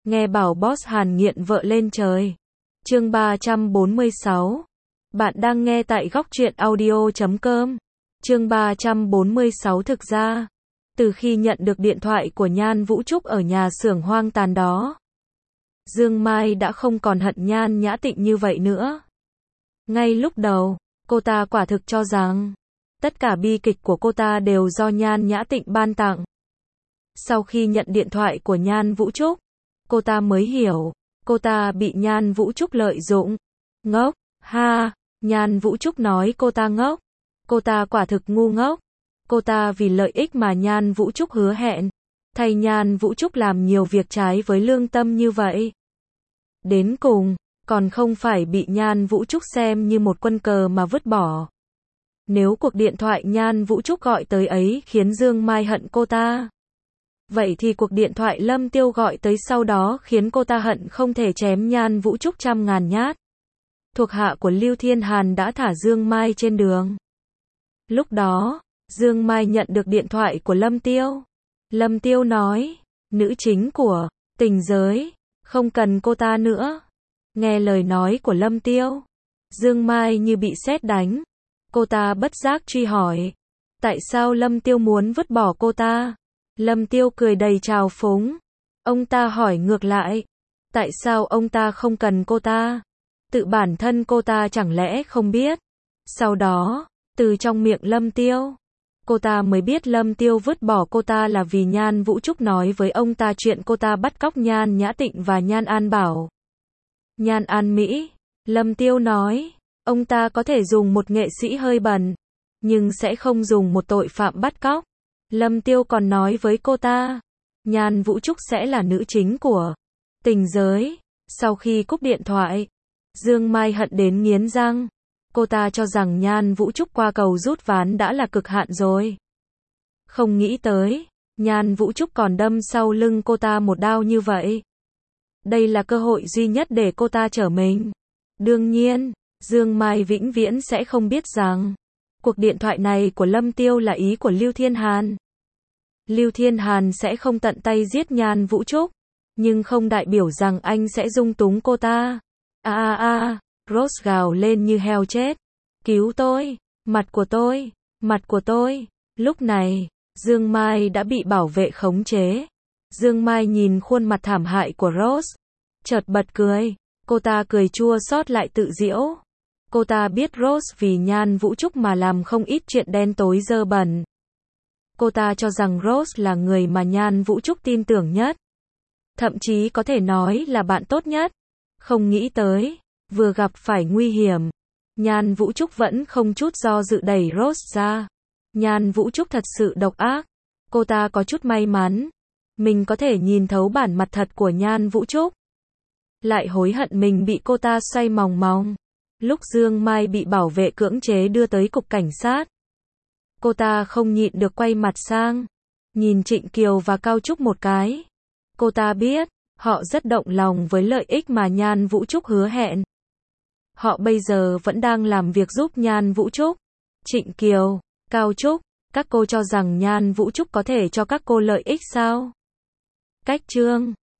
Nghe bảo boss Hàn nghiện vợ lên trời. Chương 346. Bạn đang nghe tại góc truyện audio.com. Chương 346. Thực ra, từ khi nhận được điện thoại của Nhan Vũ Trúc ở nhà xưởng hoang tàn đó, Dương Mai đã không còn hận Nhan Nhã Tịnh như vậy nữa. Ngay lúc đầu, cô ta quả thực cho rằng tất cả bi kịch của cô ta đều do Nhan Nhã Tịnh ban tặng. Sau khi nhận điện thoại của Nhan Vũ Trúc, cô ta mới hiểu, cô ta bị Nhan Vũ Trúc lợi dụng. Ngốc, ha, Nhan Vũ Trúc nói cô ta ngốc. Cô ta quả thực ngu ngốc. Cô ta vì lợi ích mà Nhan Vũ Trúc hứa hẹn, thay Nhan Vũ Trúc làm nhiều việc trái với lương tâm như vậy. Đến cùng, còn không phải bị Nhan Vũ Trúc xem như một quân cờ mà vứt bỏ. Nếu cuộc điện thoại Nhan Vũ Trúc gọi tới ấy khiến Dương Mai hận cô ta, vậy thì cuộc điện thoại Lâm Tiêu gọi tới sau đó khiến cô ta hận không thể chém Nhan Vũ Trúc trăm ngàn nhát. Thuộc hạ của Lưu Thiên Hàn đã thả Dương Mai trên đường. Lúc đó, Dương Mai nhận được điện thoại của Lâm Tiêu. Lâm Tiêu nói, nữ chính của tình giới, không cần cô ta nữa. Nghe lời nói của Lâm Tiêu, Dương Mai như bị sét đánh. Cô ta bất giác truy hỏi, tại sao Lâm Tiêu muốn vứt bỏ cô ta? Lâm Tiêu cười đầy trào phúng. Ông ta hỏi ngược lại, tại sao ông ta không cần cô ta? Tự bản thân cô ta chẳng lẽ không biết? Sau đó, từ trong miệng Lâm Tiêu, cô ta mới biết Lâm Tiêu vứt bỏ cô ta là vì Nhan Vũ Trúc nói với ông ta chuyện cô ta bắt cóc Nhan Nhã Tịnh và Nhan An Bảo. Nhan An Mỹ, Lâm Tiêu nói, ông ta có thể dùng một nghệ sĩ hơi bẩn, nhưng sẽ không dùng một tội phạm bắt cóc. Lâm Tiêu còn nói với cô ta, Nhan Vũ Trúc sẽ là nữ chính của tình giới. Sau khi cúp điện thoại, Dương Mai hận đến nghiến răng. Cô ta cho rằng Nhan Vũ Trúc qua cầu rút ván đã là cực hạn rồi. Không nghĩ tới, Nhan Vũ Trúc còn đâm sau lưng cô ta một đao như vậy. Đây là cơ hội duy nhất để cô ta trở mình. Đương nhiên, Dương Mai vĩnh viễn sẽ không biết rằng cuộc điện thoại này của Lâm Tiêu là ý của Lưu Thiên Hàn. Lưu Thiên Hàn sẽ không tận tay giết Nhan Vũ Trúc, nhưng không đại biểu rằng anh sẽ dung túng cô ta. Rose gào lên như heo chết. Cứu tôi, mặt của tôi, mặt của tôi. Lúc này, Dương Mai đã bị bảo vệ khống chế. Dương Mai nhìn khuôn mặt thảm hại của Rose, chợt bật cười. Cô ta cười chua xót lại tự giễu. Cô ta biết Rose vì Nhan Vũ Trúc mà làm không ít chuyện đen tối dơ bẩn. Cô ta cho rằng Rose là người mà Nhan Vũ Trúc tin tưởng nhất. Thậm chí có thể nói là bạn tốt nhất. Không nghĩ tới, vừa gặp phải nguy hiểm, Nhan Vũ Trúc vẫn không chút do dự đẩy Rose ra. Nhan Vũ Trúc thật sự độc ác. Cô ta có chút may mắn, mình có thể nhìn thấu bản mặt thật của Nhan Vũ Trúc. Lại hối hận mình bị cô ta xoay mòng mòng. Lúc Dương Mai bị bảo vệ cưỡng chế đưa tới cục cảnh sát, cô ta không nhịn được quay mặt sang, nhìn Trịnh Kiều và Cao Trúc một cái. Cô ta biết, họ rất động lòng với lợi ích mà Nhan Vũ Trúc hứa hẹn. Họ bây giờ vẫn đang làm việc giúp Nhan Vũ Trúc. Trịnh Kiều, Cao Trúc, các cô cho rằng Nhan Vũ Trúc có thể cho các cô lợi ích sao? Cách chương